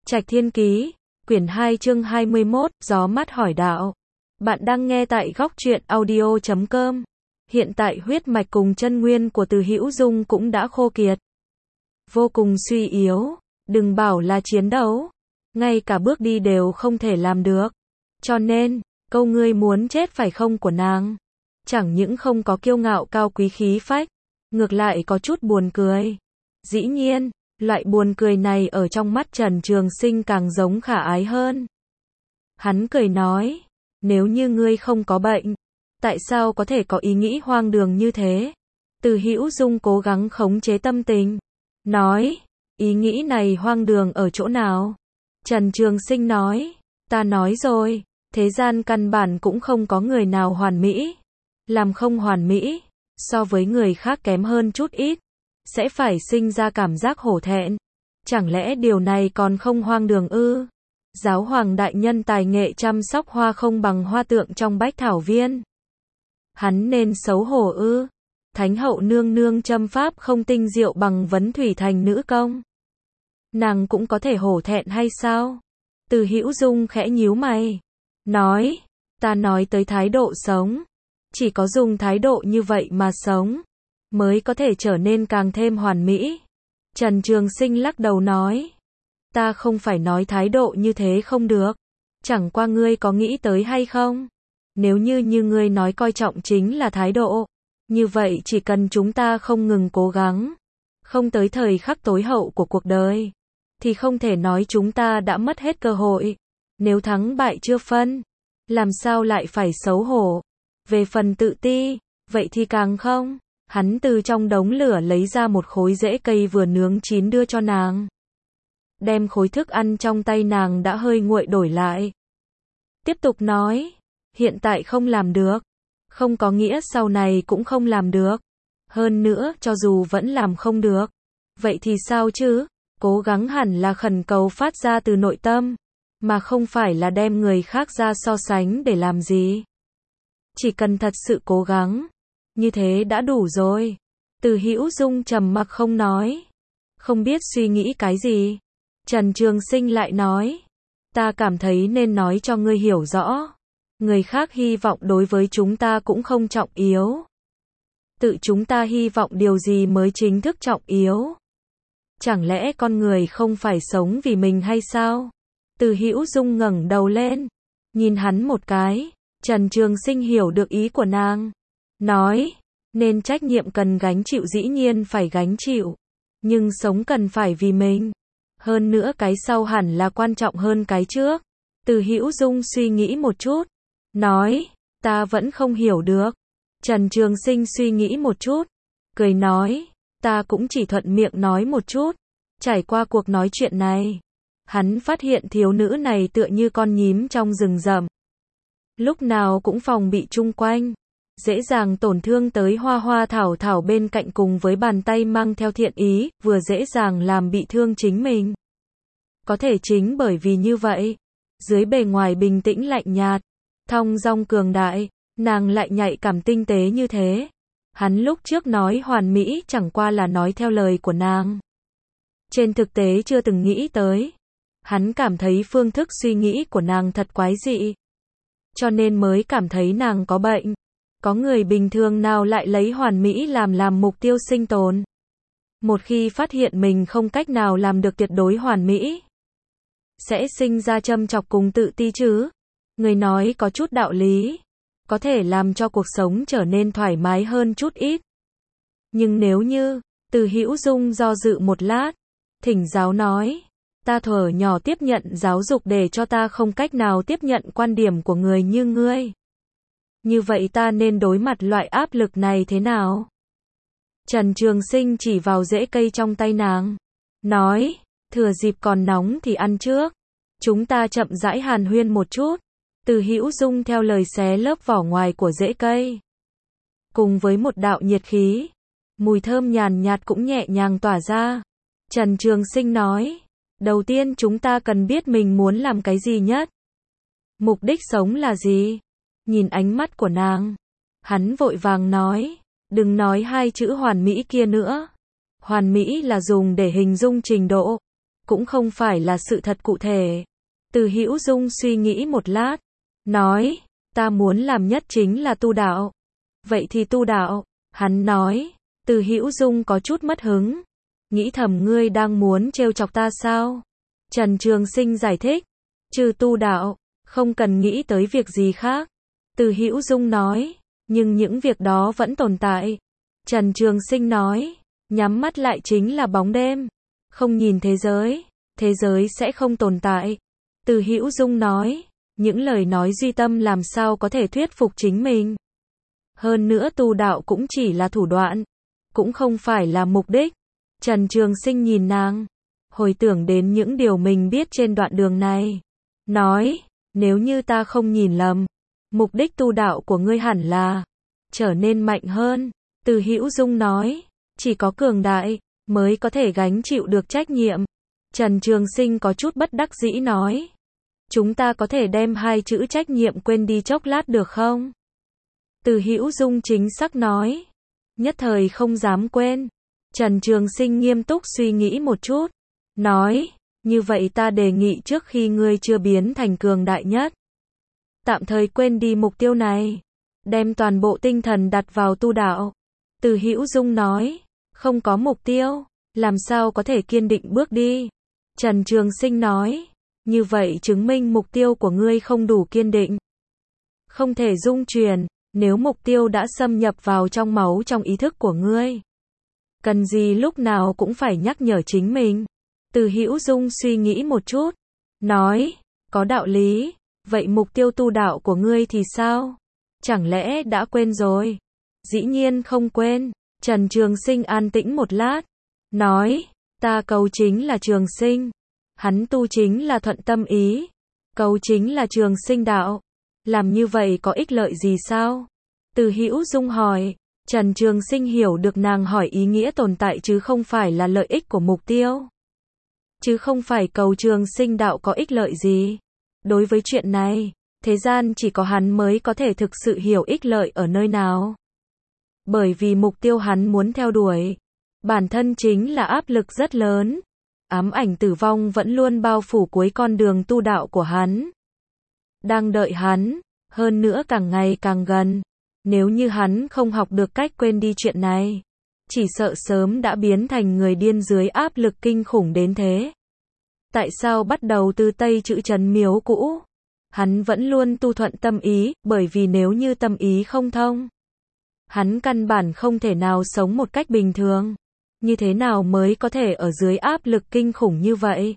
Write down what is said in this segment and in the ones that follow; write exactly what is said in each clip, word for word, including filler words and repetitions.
Trạch Thiên Ký, quyển hai chương hai mươi mốt, Gió Mát Hỏi Đạo. Bạn đang nghe tại góc truyện audio chấm com. Hiện tại huyết mạch cùng chân nguyên của Từ Hữu Dung cũng đã khô kiệt. Vô cùng suy yếu, đừng bảo là chiến đấu. Ngay cả bước đi đều không thể làm được. Cho nên, câu ngươi muốn chết phải không của nàng. Chẳng những không có kiêu ngạo cao quý khí phách, ngược lại có chút buồn cười. Dĩ nhiên, loại buồn cười này ở trong mắt Trần Trường Sinh càng giống khả ái hơn. Hắn cười nói, nếu như ngươi không có bệnh, tại sao có thể có ý nghĩ hoang đường như thế? Từ Hữu Dung cố gắng khống chế tâm tình, nói, ý nghĩ này hoang đường ở chỗ nào? Trần Trường Sinh nói, ta nói rồi, thế gian căn bản cũng không có người nào hoàn mỹ. Làm không hoàn mỹ, so với người khác kém hơn chút ít, sẽ phải sinh ra cảm giác hổ thẹn. Chẳng lẽ điều này còn không hoang đường ư? Giáo hoàng đại nhân tài nghệ chăm sóc hoa không bằng hoa tượng trong bách thảo viên. Hắn nên xấu hổ ư? Thánh hậu nương nương châm pháp không tinh diệu bằng vấn thủy thành nữ công. Nàng cũng có thể hổ thẹn hay sao? Từ Hữu Dung khẽ nhíu mày, nói, ta nói tới thái độ sống. Chỉ có dùng thái độ như vậy mà sống, mới có thể trở nên càng thêm hoàn mỹ. Trần Trường Sinh lắc đầu nói, ta không phải nói thái độ như thế không được. Chẳng qua ngươi có nghĩ tới hay không? Nếu như như ngươi nói coi trọng chính là thái độ, như vậy chỉ cần chúng ta không ngừng cố gắng, không tới thời khắc tối hậu của cuộc đời, thì không thể nói chúng ta đã mất hết cơ hội. Nếu thắng bại chưa phân, làm sao lại phải xấu hổ? Về phần tự ti, vậy thì càng không. Hắn từ trong đống lửa lấy ra một khối rễ cây vừa nướng chín đưa cho nàng. Đem khối thức ăn trong tay nàng đã hơi nguội đổi lại. Tiếp tục nói, hiện tại không làm được, không có nghĩa sau này cũng không làm được. Hơn nữa, cho dù vẫn làm không được, vậy thì sao chứ? Cố gắng hẳn là khẩn cầu phát ra từ nội tâm, mà không phải là đem người khác ra so sánh để làm gì. Chỉ cần thật sự cố gắng, như thế đã đủ rồi. Từ Hữu Dung trầm mặc không nói, không biết suy nghĩ cái gì. Trần Trường Sinh lại nói, ta cảm thấy nên nói cho ngươi hiểu rõ. Người khác hy vọng đối với chúng ta cũng không trọng yếu. Tự chúng ta hy vọng điều gì mới chính thức trọng yếu? Chẳng lẽ con người không phải sống vì mình hay sao? Từ Hữu Dung ngẩng đầu lên, nhìn hắn một cái. Trần Trường Sinh hiểu được ý của nàng, nói, nên trách nhiệm cần gánh chịu dĩ nhiên phải gánh chịu, nhưng sống cần phải vì mình. Hơn nữa cái sau hẳn là quan trọng hơn cái trước. Từ Hữu Dung suy nghĩ một chút, nói, ta vẫn không hiểu được. Trần Trường Sinh suy nghĩ một chút, cười nói, ta cũng chỉ thuận miệng nói một chút. Trải qua cuộc nói chuyện này, hắn phát hiện thiếu nữ này tựa như con nhím trong rừng rậm. Lúc nào cũng phòng bị chung quanh, dễ dàng tổn thương tới hoa hoa thảo thảo bên cạnh, cùng với bàn tay mang theo thiện ý, vừa dễ dàng làm bị thương chính mình. Có thể chính bởi vì như vậy, dưới bề ngoài bình tĩnh lạnh nhạt, thong dong cường đại, nàng lại nhạy cảm tinh tế như thế. Hắn lúc trước nói hoàn mỹ chẳng qua là nói theo lời của nàng. Trên thực tế chưa từng nghĩ tới. Hắn cảm thấy phương thức suy nghĩ của nàng thật quái dị, cho nên mới cảm thấy nàng có bệnh. Có người bình thường nào lại lấy hoàn mỹ làm làm mục tiêu sinh tồn? Một khi phát hiện mình không cách nào làm được tuyệt đối hoàn mỹ, sẽ sinh ra châm chọc cùng tự ti chứ. Người nói có chút đạo lý, có thể làm cho cuộc sống trở nên thoải mái hơn chút ít. Nhưng nếu như, Từ Hữu Dung do dự một lát, thỉnh giáo nói, ta thuở nhỏ tiếp nhận giáo dục để cho ta không cách nào tiếp nhận quan điểm của người như ngươi. Như vậy ta nên đối mặt loại áp lực này thế nào? Trần Trường Sinh chỉ vào rễ cây trong tay nàng, nói, thừa dịp còn nóng thì ăn trước. Chúng ta chậm rãi hàn huyên một chút. Từ Hữu Dung theo lời xé lớp vỏ ngoài của rễ cây. Cùng với một đạo nhiệt khí, mùi thơm nhàn nhạt cũng nhẹ nhàng tỏa ra. Trần Trường Sinh nói, đầu tiên chúng ta cần biết mình muốn làm cái gì nhất. Mục đích sống là gì? Nhìn ánh mắt của nàng, hắn vội vàng nói, đừng nói hai chữ hoàn mỹ kia nữa. Hoàn mỹ là dùng để hình dung trình độ, cũng không phải là sự thật cụ thể. Từ Hữu Dung suy nghĩ một lát, nói, ta muốn làm nhất chính là tu đạo. Vậy thì tu đạo, hắn nói. Từ Hữu Dung có chút mất hứng, nghĩ thầm ngươi đang muốn trêu chọc ta sao? Trần Trường Sinh giải thích, trừ tu đạo, không cần nghĩ tới việc gì khác. Từ Hữu Dung nói, nhưng những việc đó vẫn tồn tại. Trần Trường Sinh nói, nhắm mắt lại chính là bóng đêm, không nhìn thế giới, thế giới sẽ không tồn tại. Từ Hữu Dung nói, những lời nói duy tâm làm sao có thể thuyết phục chính mình. Hơn nữa tu đạo cũng chỉ là thủ đoạn, cũng không phải là mục đích. Trần Trường Sinh nhìn nàng, hồi tưởng đến những điều mình biết trên đoạn đường này. Nói, nếu như ta không nhìn lầm, mục đích tu đạo của ngươi hẳn là trở nên mạnh hơn. Từ Hữu Dung nói, chỉ có cường đại mới có thể gánh chịu được trách nhiệm. Trần Trường Sinh có chút bất đắc dĩ nói, chúng ta có thể đem hai chữ trách nhiệm quên đi chốc lát được không? Từ Hữu Dung chính xác nói, nhất thời không dám quên. Trần Trường Sinh nghiêm túc suy nghĩ một chút, nói, như vậy ta đề nghị trước khi ngươi chưa biến thành cường đại nhất, tạm thời quên đi mục tiêu này, đem toàn bộ tinh thần đặt vào tu đạo. Từ Hữu Dung nói, không có mục tiêu, làm sao có thể kiên định bước đi? Trần Trường Sinh nói, như vậy chứng minh mục tiêu của ngươi không đủ kiên định, không thể dung chuyển. Nếu mục tiêu đã xâm nhập vào trong máu trong ý thức của ngươi, cần gì lúc nào cũng phải nhắc nhở chính mình. Từ Hữu Dung suy nghĩ một chút, nói, có đạo lý. Vậy mục tiêu tu đạo của ngươi thì sao? Chẳng lẽ đã quên rồi? Dĩ nhiên không quên. Trần Trường Sinh an tĩnh một lát, nói, ta cầu chính là trường sinh, hắn tu chính là thuận tâm ý, cầu chính là trường sinh đạo. Làm như vậy có ích lợi gì sao? Từ Hữu Dung hỏi. Trần Trường Sinh hiểu được nàng hỏi ý nghĩa tồn tại chứ không phải là lợi ích của mục tiêu. Chứ không phải cầu trường sinh đạo có ích lợi gì. Đối với chuyện này, thế gian chỉ có hắn mới có thể thực sự hiểu ích lợi ở nơi nào. Bởi vì mục tiêu hắn muốn theo đuổi, bản thân chính là áp lực rất lớn. Ám ảnh tử vong vẫn luôn bao phủ cuối con đường tu đạo của hắn, đang đợi hắn, hơn nữa càng ngày càng gần. Nếu như hắn không học được cách quên đi chuyện này, chỉ sợ sớm đã biến thành người điên dưới áp lực kinh khủng đến thế. Tại sao bắt đầu từ Tây Chữ Trấn Miếu cũ? Hắn vẫn luôn tu thuận tâm ý, bởi vì nếu như tâm ý không thông, hắn căn bản không thể nào sống một cách bình thường. Như thế nào mới có thể ở dưới áp lực kinh khủng như vậy?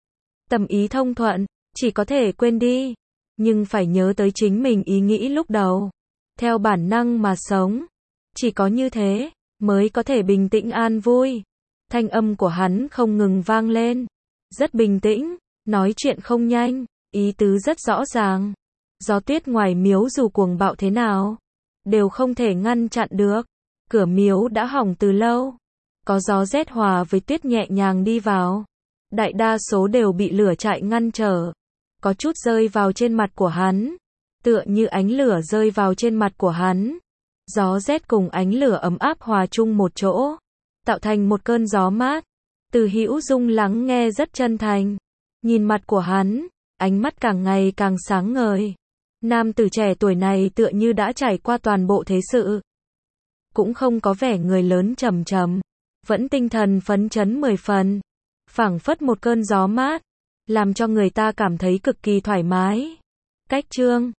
Tâm ý thông thuận, chỉ có thể quên đi, nhưng phải nhớ tới chính mình ý nghĩ lúc đầu, theo bản năng mà sống. Chỉ có như thế, mới có thể bình tĩnh an vui. Thanh âm của hắn không ngừng vang lên, rất bình tĩnh, nói chuyện không nhanh, ý tứ rất rõ ràng. Gió tuyết ngoài miếu dù cuồng bạo thế nào, đều không thể ngăn chặn được. Cửa miếu đã hỏng từ lâu, có gió rét hòa với tuyết nhẹ nhàng đi vào. Đại đa số đều bị lửa trại ngăn trở, có chút rơi vào trên mặt của hắn, tựa như ánh lửa rơi vào trên mặt của hắn. Gió rét cùng ánh lửa ấm áp hòa chung một chỗ, tạo thành một cơn gió mát. Từ Hữu Dung lắng nghe rất chân thành, nhìn mặt của hắn, ánh mắt càng ngày càng sáng ngời. Nam tử trẻ tuổi này tựa như đã trải qua toàn bộ thế sự, cũng không có vẻ người lớn trầm trầm, vẫn tinh thần phấn chấn mười phần, phảng phất một cơn gió mát, làm cho người ta cảm thấy cực kỳ thoải mái. Cách chương